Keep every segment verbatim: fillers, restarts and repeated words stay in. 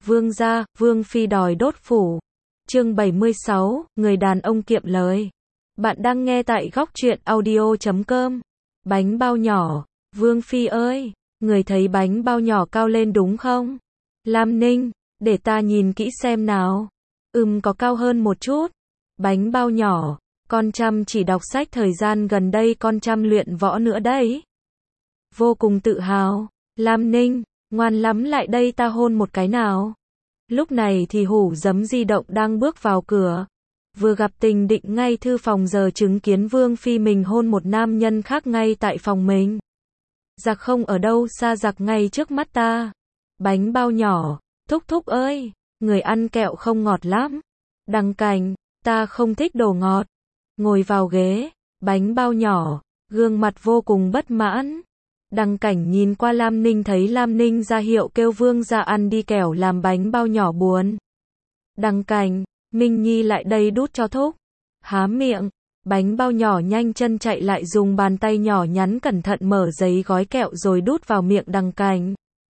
Vương gia, Vương phi đòi đốt phủ. Chương bảy mươi sáu, người đàn ông kiệm lời. Bạn đang nghe tại góc truyện audio chấm com. Bánh bao nhỏ, Vương phi ơi, người thấy bánh bao nhỏ cao lên đúng không? Lam Ninh, để ta nhìn kỹ xem nào. Ừm có cao hơn một chút. Bánh bao nhỏ, con chăm chỉ đọc sách thời gian gần đây con chăm luyện võ nữa đấy. Vô cùng tự hào. Lam Ninh, ngoan lắm lại đây ta hôn một cái nào. Lúc này thì Hủ Giấm di động đang bước vào cửa. Vừa gặp tình định ngay thư phòng giờ chứng kiến Vương phi mình hôn một nam nhân khác ngay tại phòng mình. Giặc không ở đâu xa giặc ngay trước mắt ta. Bánh bao nhỏ, thúc thúc ơi, người ăn kẹo không ngọt lắm. Đằng Cảnh, ta không thích đồ ngọt. Ngồi vào ghế, bánh bao nhỏ, gương mặt vô cùng bất mãn. Đằng Cảnh nhìn qua Lam Ninh thấy Lam Ninh ra hiệu kêu Vương ra ăn đi kẻo làm bánh bao nhỏ buồn. Đằng Cảnh, Minh Nhi lại đây đút cho thúc. Há miệng, bánh bao nhỏ nhanh chân chạy lại dùng bàn tay nhỏ nhắn cẩn thận mở giấy gói kẹo rồi đút vào miệng Đằng Cảnh.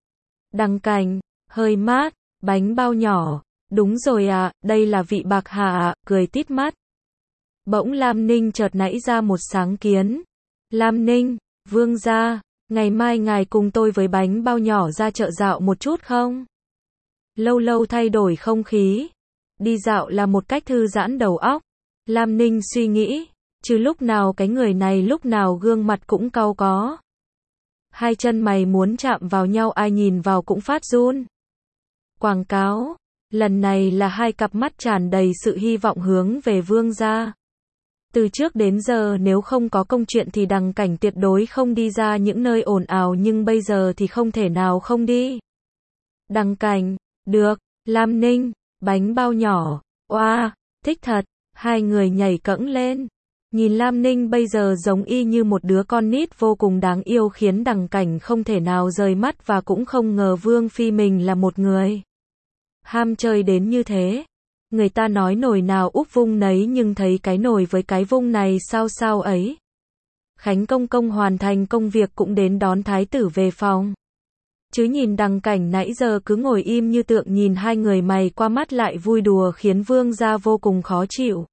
Đằng Cảnh, hơi mát, bánh bao nhỏ, đúng rồi à, đây là vị bạc hà à, cười tít mắt. Bỗng Lam Ninh chợt nảy ra một sáng kiến. Lam Ninh, Vương gia, ngày mai ngài cùng tôi với bánh bao nhỏ ra chợ dạo một chút không? Lâu lâu thay đổi không khí. Đi dạo là một cách thư giãn đầu óc. Lam Ninh suy nghĩ, chứ lúc nào cái người này lúc nào gương mặt cũng cau có. Hai chân mày muốn chạm vào nhau ai nhìn vào cũng phát run. Quảng cáo, lần này là hai cặp mắt tràn đầy sự hy vọng hướng về Vương gia. Từ trước đến giờ nếu không có công chuyện thì Đằng Cảnh tuyệt đối không đi ra những nơi ồn ào nhưng bây giờ thì không thể nào không đi. Đằng Cảnh, được, Lam Ninh, bánh bao nhỏ, oa, thích thật, hai người nhảy cẫng lên. Nhìn Lam Ninh bây giờ giống y như một đứa con nít vô cùng đáng yêu khiến Đằng Cảnh không thể nào rời mắt và cũng không ngờ Vương phi mình là một người ham chơi đến như thế. Người ta nói nồi nào úp vung nấy nhưng thấy cái nồi với cái vung này sao sao ấy. Khánh công công hoàn thành công việc cũng đến đón thái tử về phòng. Chứ nhìn Đằng Cảnh nãy giờ cứ ngồi im như tượng nhìn hai người mày qua mắt lại vui đùa khiến Vương gia vô cùng khó chịu.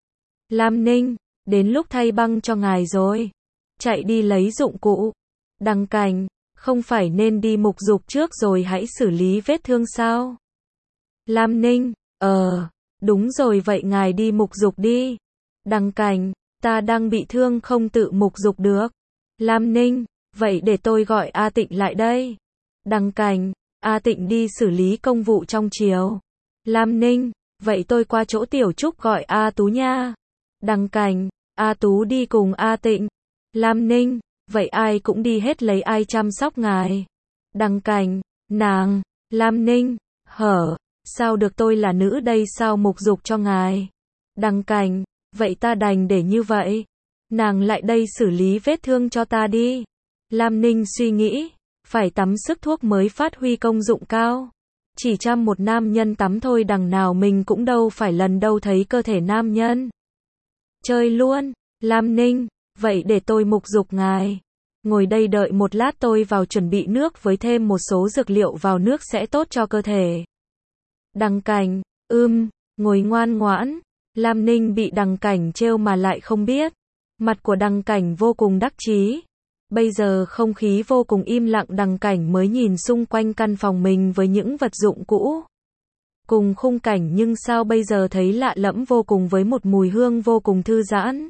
Lam Ninh, đến lúc thay băng cho ngài rồi. Chạy đi lấy dụng cụ. Đằng Cảnh, không phải nên đi mục dục trước rồi hãy xử lý vết thương sao? Lam Ninh, ờ, đúng rồi vậy ngài đi mục dục đi. Đằng Cảnh, ta đang bị thương không tự mục dục được. Lam Ninh, vậy để tôi gọi A Tịnh lại đây. Đằng Cảnh, A Tịnh đi xử lý công vụ trong chiều. Lam Ninh, vậy tôi qua chỗ Tiểu Trúc gọi A Tú nha. Đằng Cảnh, A Tú đi cùng A Tịnh. Lam Ninh, vậy ai cũng đi hết lấy ai chăm sóc ngài. Đằng Cảnh, nàng, Lam Ninh, hở, sao được tôi là nữ đây sao mục dục cho ngài. Đằng Cảnh, vậy ta đành để như vậy. Nàng lại đây xử lý vết thương cho ta đi. Lam Ninh suy nghĩ, phải tắm sức thuốc mới phát huy công dụng cao. Chỉ chăm một nam nhân tắm thôi đằng nào mình cũng đâu phải lần đâu thấy cơ thể nam nhân. Chơi luôn, Lam Ninh, vậy để tôi mục dục ngài. Ngồi đây đợi một lát tôi vào chuẩn bị nước với thêm một số dược liệu vào nước sẽ tốt cho cơ thể. Đằng Cảnh, ưm, ngồi ngoan ngoãn. Lam Ninh bị Đằng Cảnh trêu mà lại không biết. Mặt của Đằng Cảnh vô cùng đắc chí. Bây giờ không khí vô cùng im lặng Đằng Cảnh mới nhìn xung quanh căn phòng mình với những vật dụng cũ. Cùng khung cảnh nhưng sao bây giờ thấy lạ lẫm vô cùng với một mùi hương vô cùng thư giãn.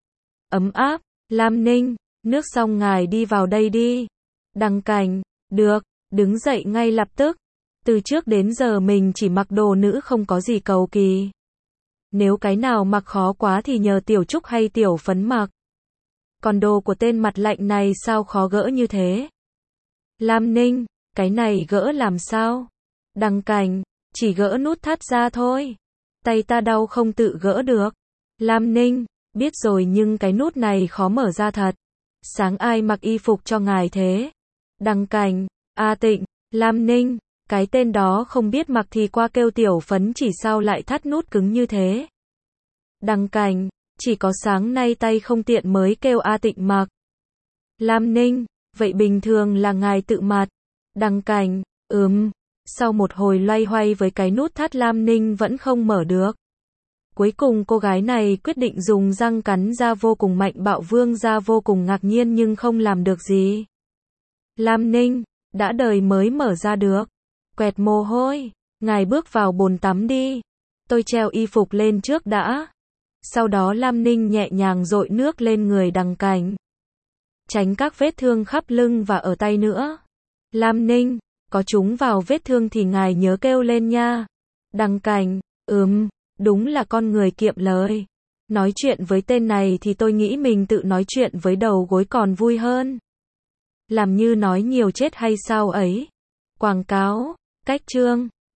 Ấm áp, Lam Ninh, nước xong ngài đi vào đây đi. Đằng Cảnh, được, đứng dậy ngay lập tức. Từ trước đến giờ mình chỉ mặc đồ nữ không có gì cầu kỳ. Nếu cái nào mặc khó quá thì nhờ Tiểu Trúc hay Tiểu Phấn mặc. Còn đồ của tên mặt lạnh này sao khó gỡ như thế? Lam Ninh, cái này gỡ làm sao? Đằng Cảnh, chỉ gỡ nút thắt ra thôi. Tay ta đau không tự gỡ được. Lam Ninh, biết rồi nhưng cái nút này khó mở ra thật. Sáng ai mặc y phục cho ngài thế? Đằng Cảnh, A Tịnh, Lam Ninh, cái tên đó không biết mặc thì qua kêu Tiểu Phấn chỉ sao lại thắt nút cứng như thế. Đằng Cảnh, chỉ có sáng nay tay không tiện mới kêu A Tịnh mặc. Lam Ninh, vậy bình thường là ngài tự mặc. Đằng Cảnh, ừm, Sau một hồi loay hoay với cái nút thắt Lam Ninh vẫn không mở được. Cuối cùng cô gái này quyết định dùng răng cắn ra vô cùng mạnh bạo. Vương gia vô cùng ngạc nhiên nhưng không làm được gì. Lam Ninh, đã đời mới mở ra được. Quẹt mồ hôi, ngài bước vào bồn tắm đi. Tôi treo y phục lên trước đã. Sau đó Lam Ninh nhẹ nhàng dội nước lên người Đằng Cảnh. Tránh các vết thương khắp lưng và ở tay nữa. Lam Ninh, có chúng vào vết thương thì ngài nhớ kêu lên nha. Đằng Cảnh, ừm, đúng là con người kiệm lời. Nói chuyện với tên này thì tôi nghĩ mình tự nói chuyện với đầu gối còn vui hơn. Làm như nói nhiều chết hay sao ấy. Quảng cáo, cách chương.